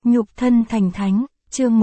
Nhục thân thành thánh, chương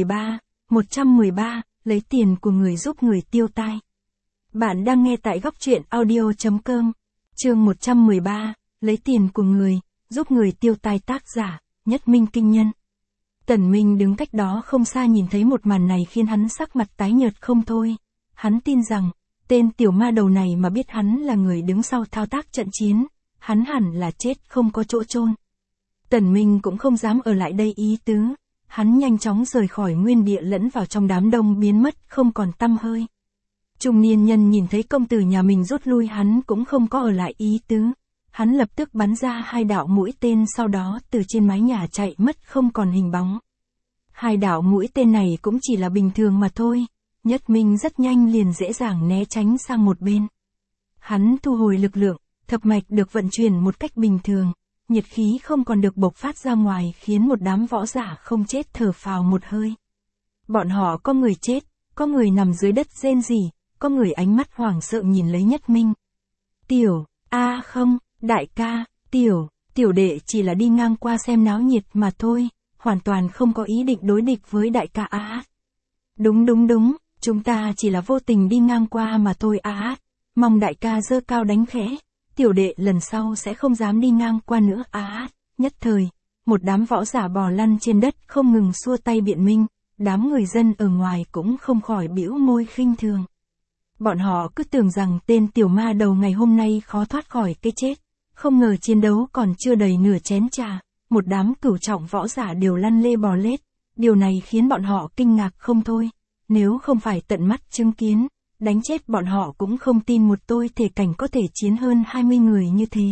113, lấy tiền của người giúp người tiêu tai. Bạn đang nghe tại góc truyện audio.com, chương 113, lấy tiền của người, giúp người tiêu tai, tác giả, Nhất Minh Kinh Nhân. Tần Minh đứng cách đó không xa nhìn thấy một màn này khiến hắn sắc mặt tái nhợt không thôi. Hắn tin rằng, tên tiểu ma đầu này mà biết hắn là người đứng sau thao tác trận chiến, hắn hẳn là chết không có chỗ chôn. Tần Minh cũng không dám ở lại đây ý tứ, hắn nhanh chóng rời khỏi nguyên địa lẫn vào trong đám đông biến mất không còn tăm hơi. Trung niên nhân nhìn thấy công tử nhà mình rút lui, hắn cũng không có ở lại ý tứ. Hắn lập tức bắn ra 2 đạo mũi tên, sau đó từ trên mái nhà chạy mất không còn hình bóng. 2 đạo mũi tên này cũng chỉ là bình thường mà thôi, Nhất Minh rất nhanh liền dễ dàng né tránh sang một bên. Hắn thu hồi lực lượng, thập mạch được vận chuyển một cách bình thường, nhiệt khí không còn được bộc phát ra ngoài khiến một đám võ giả không chết thở phào một hơi. Bọn họ có người chết, có người nằm dưới đất rên rỉ, có người ánh mắt hoảng sợ nhìn lấy Nhất Minh. Không, đại ca, tiểu đệ chỉ là đi ngang qua xem náo nhiệt mà thôi, hoàn toàn không có ý định đối địch với đại ca á. Đúng, chúng ta chỉ là vô tình đi ngang qua mà thôi á. Mong đại ca giơ cao đánh khẽ, tiểu đệ lần sau sẽ không dám đi ngang qua nữa á. Nhất thời, một đám võ giả bò lăn trên đất không ngừng xua tay biện minh, đám người dân ở ngoài cũng không khỏi bĩu môi khinh thường. Bọn họ cứ tưởng rằng tên tiểu ma đầu ngày hôm nay khó thoát khỏi cái chết, không ngờ chiến đấu còn chưa đầy nửa chén trà, một đám cửu trọng võ giả đều lăn lê bò lết, điều này khiến bọn họ kinh ngạc không thôi, nếu không phải tận mắt chứng kiến, đánh chết bọn họ cũng không tin một tôi thể cảnh có thể chiến hơn 20 người như thế.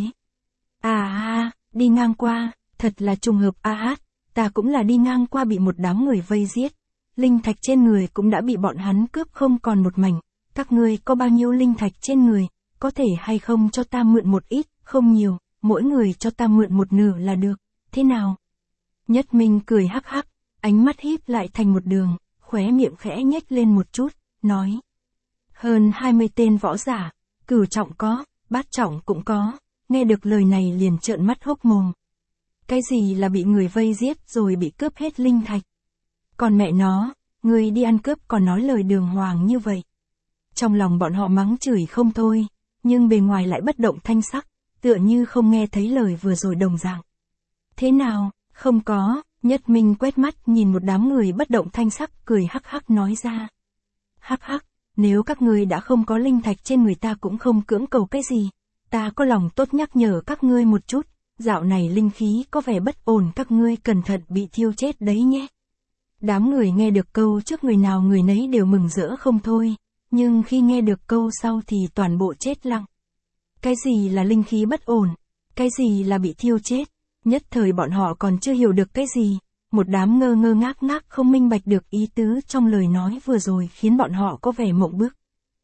Đi ngang qua, thật là trùng hợp ta cũng là đi ngang qua bị một đám người vây giết, linh thạch trên người cũng đã bị bọn hắn cướp không còn một mảnh, các ngươi có bao nhiêu linh thạch trên người, có thể hay không cho ta mượn một ít, không nhiều, mỗi người cho ta mượn một nửa là được, thế nào? Nhất Minh cười hắc hắc, ánh mắt híp lại thành một đường, khóe miệng khẽ nhếch lên một chút, nói. Hơn 20 tên võ giả, cửu trọng có, bát trọng cũng có, nghe được lời này liền trợn mắt hốc mồm. Cái gì là bị người vây giết rồi bị cướp hết linh thạch? Còn mẹ nó, người đi ăn cướp còn nói lời đường hoàng như vậy. Trong lòng bọn họ mắng chửi không thôi, nhưng bề ngoài lại bất động thanh sắc, tựa như không nghe thấy lời vừa rồi đồng dạng. Thế nào, không có, Nhất Minh quét mắt nhìn một đám người bất động thanh sắc cười hắc hắc nói ra. Hắc hắc, nếu các ngươi đã không có linh thạch trên người ta cũng không cưỡng cầu cái gì, ta có lòng tốt nhắc nhở các ngươi một chút, dạo này linh khí có vẻ bất ổn, các ngươi cẩn thận bị thiêu chết đấy nhé. Đám người nghe được câu trước người nào người nấy đều mừng rỡ không thôi, nhưng khi nghe được câu sau thì toàn bộ chết lặng. Cái gì là linh khí bất ổn? Cái gì là bị thiêu chết? Nhất thời bọn họ còn chưa hiểu được cái gì, một đám ngơ ngác không minh bạch được ý tứ trong lời nói vừa rồi khiến bọn họ có vẻ mộng bức.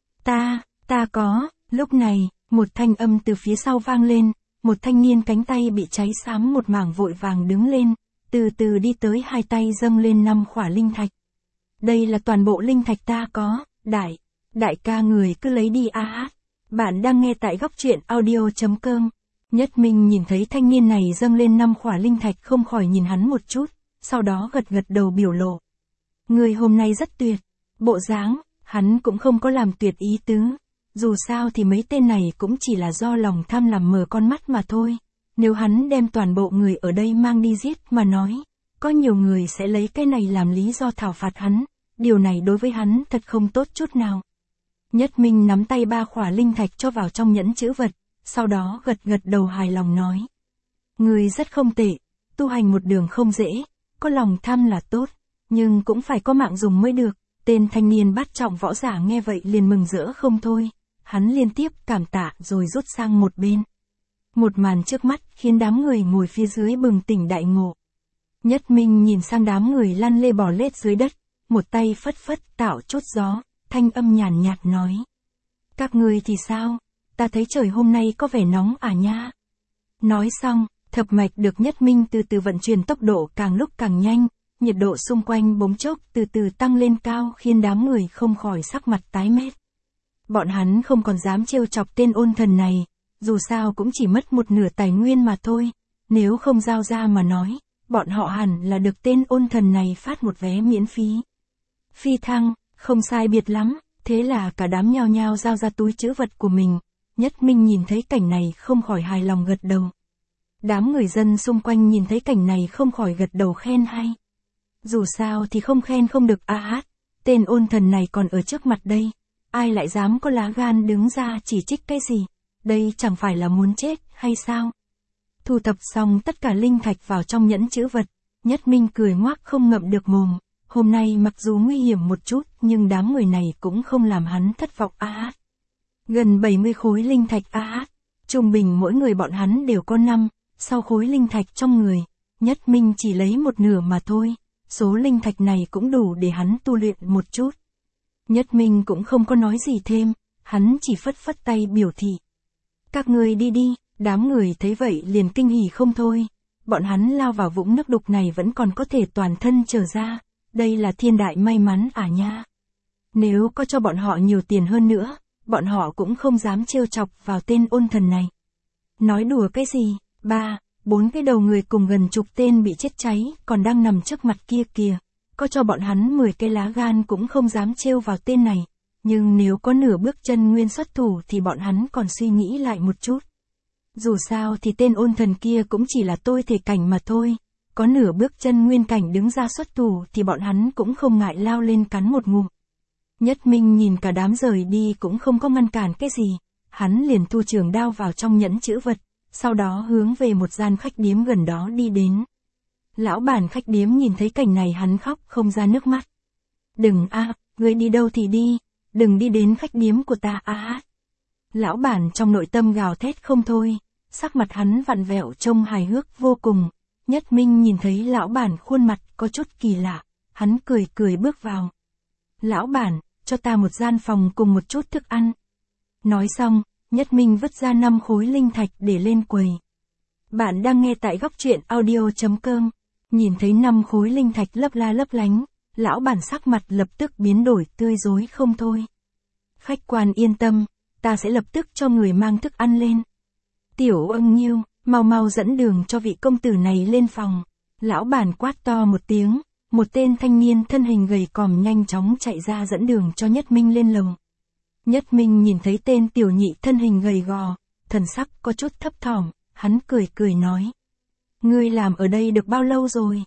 Ta có, lúc này, một thanh âm từ phía sau vang lên, một thanh niên cánh tay bị cháy xám một mảng vội vàng đứng lên, từ từ đi tới, 2 tay dâng lên 5 khỏa linh thạch. Đây là toàn bộ linh thạch ta có, đại ca người cứ lấy đi Bạn đang nghe tại góc truyện audio.com. Nhất Minh nhìn thấy thanh niên này dâng lên 5 khỏa linh thạch không khỏi nhìn hắn một chút, sau đó gật đầu biểu lộ. Người hôm nay rất tuyệt, bộ dáng, hắn cũng không có làm tuyệt ý tứ, dù sao thì mấy tên này cũng chỉ là do lòng tham làm mờ con mắt mà thôi, nếu hắn đem toàn bộ người ở đây mang đi giết mà nói, có nhiều người sẽ lấy cái này làm lý do thảo phạt hắn, điều này đối với hắn thật không tốt chút nào. Nhất Minh nắm tay 3 khỏa linh thạch cho vào trong nhẫn chữ vật, sau đó gật đầu hài lòng nói. Người rất không tệ, tu hành một đường không dễ, có lòng tham là tốt, nhưng cũng phải có mạng dùng mới được. Tên thanh niên bát trọng võ giả nghe vậy liền mừng rỡ không thôi, hắn liên tiếp cảm tạ rồi rút sang một bên. Một màn trước mắt khiến đám người ngồi phía dưới bừng tỉnh đại ngộ. Nhất Minh nhìn sang đám người lăn lê bò lết dưới đất, một tay phất tạo chút gió, thanh âm nhàn nhạt nói. Các ngươi thì sao? Ta thấy trời hôm nay có vẻ nóng nha. Nói xong, thập mạch được Nhất Minh từ từ vận chuyển tốc độ càng lúc càng nhanh, nhiệt độ xung quanh bỗng chốc từ từ tăng lên cao khiến đám người không khỏi sắc mặt tái mét. Bọn hắn không còn dám trêu chọc tên ôn thần này, dù sao cũng chỉ mất một nửa tài nguyên mà thôi, nếu không giao ra mà nói, bọn họ hẳn là được tên ôn thần này phát một vé miễn phí. Phi thăng, không sai biệt lắm, thế là cả đám nhao nhao giao ra túi trữ vật của mình. Nhất Minh nhìn thấy cảnh này không khỏi hài lòng gật đầu. Đám người dân xung quanh nhìn thấy cảnh này không khỏi gật đầu khen hay. Dù sao thì không khen không được tên ôn thần này còn ở trước mặt đây. Ai lại dám có lá gan đứng ra chỉ trích cái gì? Đây chẳng phải là muốn chết hay sao? Thu thập xong tất cả linh thạch vào trong nhẫn trữ vật. Nhất Minh cười ngoác không ngậm được mồm. Hôm nay mặc dù nguy hiểm một chút nhưng đám người này cũng không làm hắn thất vọng Gần 70 khối linh thạch trung bình mỗi người bọn hắn đều có 6 khối linh thạch trong người. Nhất Minh chỉ lấy một nửa mà thôi. Số linh thạch này cũng đủ để hắn tu luyện một chút. Nhất Minh cũng không có nói gì thêm, hắn chỉ phất phất tay biểu thị. Các người đi đi, đám người thấy vậy liền kinh hỉ không thôi. Bọn hắn lao vào vũng nước đục này vẫn còn có thể toàn thân trở ra. Đây là thiên đại may mắn nha. Nếu có cho bọn họ nhiều tiền hơn nữa, bọn họ cũng không dám trêu chọc vào tên ôn thần này. Nói đùa cái gì, 4 cái đầu người cùng gần chục tên bị chết cháy, còn đang nằm trước mặt kia kìa. Có cho bọn hắn 10 cái lá gan cũng không dám trêu vào tên này. Nhưng nếu có nửa bước chân nguyên xuất thủ thì bọn hắn còn suy nghĩ lại một chút. Dù sao thì tên ôn thần kia cũng chỉ là tôi thể cảnh mà thôi. Có nửa bước chân nguyên cảnh đứng ra xuất thủ thì bọn hắn cũng không ngại lao lên cắn một ngụm. Nhất Minh nhìn cả đám rời đi cũng không có ngăn cản cái gì. Hắn liền thu trường đao vào trong nhẫn trữ vật. Sau đó hướng về một gian khách điếm gần đó đi đến. Lão bản khách điếm nhìn thấy cảnh này hắn khóc không ra nước mắt. Đừng ngươi đi đâu thì đi, đừng đi đến khách điếm của ta Lão bản trong nội tâm gào thét không thôi, sắc mặt hắn vặn vẹo trông hài hước vô cùng. Nhất Minh nhìn thấy lão bản khuôn mặt có chút kỳ lạ, hắn cười cười bước vào. Lão bản, cho ta một gian phòng cùng một chút thức ăn. Nói xong, Nhất Minh vứt ra 5 khối linh thạch để lên quầy. Bạn đang nghe tại góc truyện audio.com. Nhìn thấy 5 khối linh thạch lấp la lấp lánh, lão bản sắc mặt lập tức biến đổi tươi rối không thôi. Khách quan yên tâm, ta sẽ lập tức cho người mang thức ăn lên. Tiểu Ưng Nhiêu, mau mau dẫn đường cho vị công tử này lên phòng. Lão bản quát to một tiếng, một tên thanh niên thân hình gầy còm nhanh chóng chạy ra dẫn đường cho Nhất Minh lên lầu. Nhất Minh nhìn thấy tên tiểu nhị thân hình gầy gò, thần sắc có chút thấp thỏm, hắn cười cười nói. Ngươi làm ở đây được bao lâu rồi?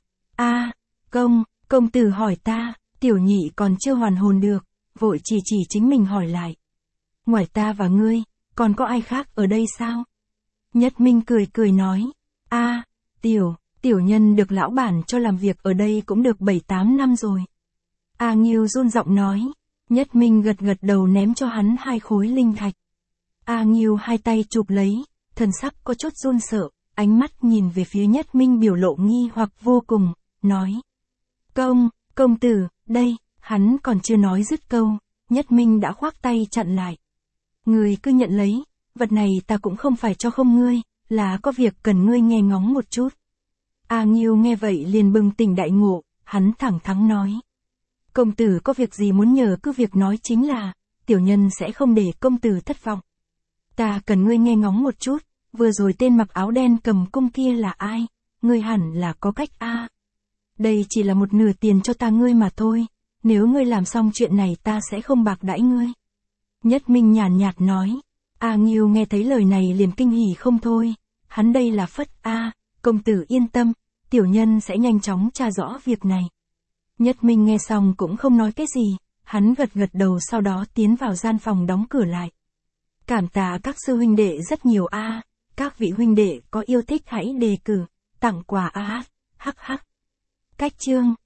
Công tử hỏi ta, tiểu nhị còn chưa hoàn hồn được, vội chỉ chính mình hỏi lại. Ngoài ta và ngươi, còn có ai khác ở đây sao? Nhất Minh cười cười nói. Tiểu nhân được lão bản cho làm việc ở đây cũng được 7-8 năm rồi. Nghiêu run giọng nói. Nhất Minh gật đầu ném cho hắn 2 khối linh thạch. Nghiêu hai tay chụp lấy, thần sắc có chút run sợ, ánh mắt nhìn về phía Nhất Minh biểu lộ nghi hoặc vô cùng, nói. Công tử, đây, hắn còn chưa nói dứt câu, Nhất Minh đã khoác tay chặn lại. Ngươi cứ nhận lấy, vật này ta cũng không phải cho không ngươi, là có việc cần ngươi nghe ngóng một chút. Nghiêu nghe vậy liền bừng tỉnh đại ngộ, hắn thẳng thắn nói. Công tử có việc gì muốn nhờ cứ việc nói chính là, tiểu nhân sẽ không để công tử thất vọng. Ta cần ngươi nghe ngóng một chút, vừa rồi tên mặc áo đen cầm cung kia là ai, ngươi hẳn là có cách Đây chỉ là một nửa tiền cho ta ngươi mà thôi, nếu ngươi làm xong chuyện này ta sẽ không bạc đãi ngươi. Nhất Minh nhàn nhạt nói. Nghiêu nghe thấy lời này liền kinh hỉ không thôi, hắn đây là phất công tử yên tâm, tiểu nhân sẽ nhanh chóng tra rõ việc này. Nhất Minh nghe xong cũng không nói cái gì, hắn gật đầu sau đó tiến vào gian phòng đóng cửa lại. Cảm tạ các sư huynh đệ rất nhiều các vị huynh đệ có yêu thích hãy đề cử, tặng quà hắc. Cách chương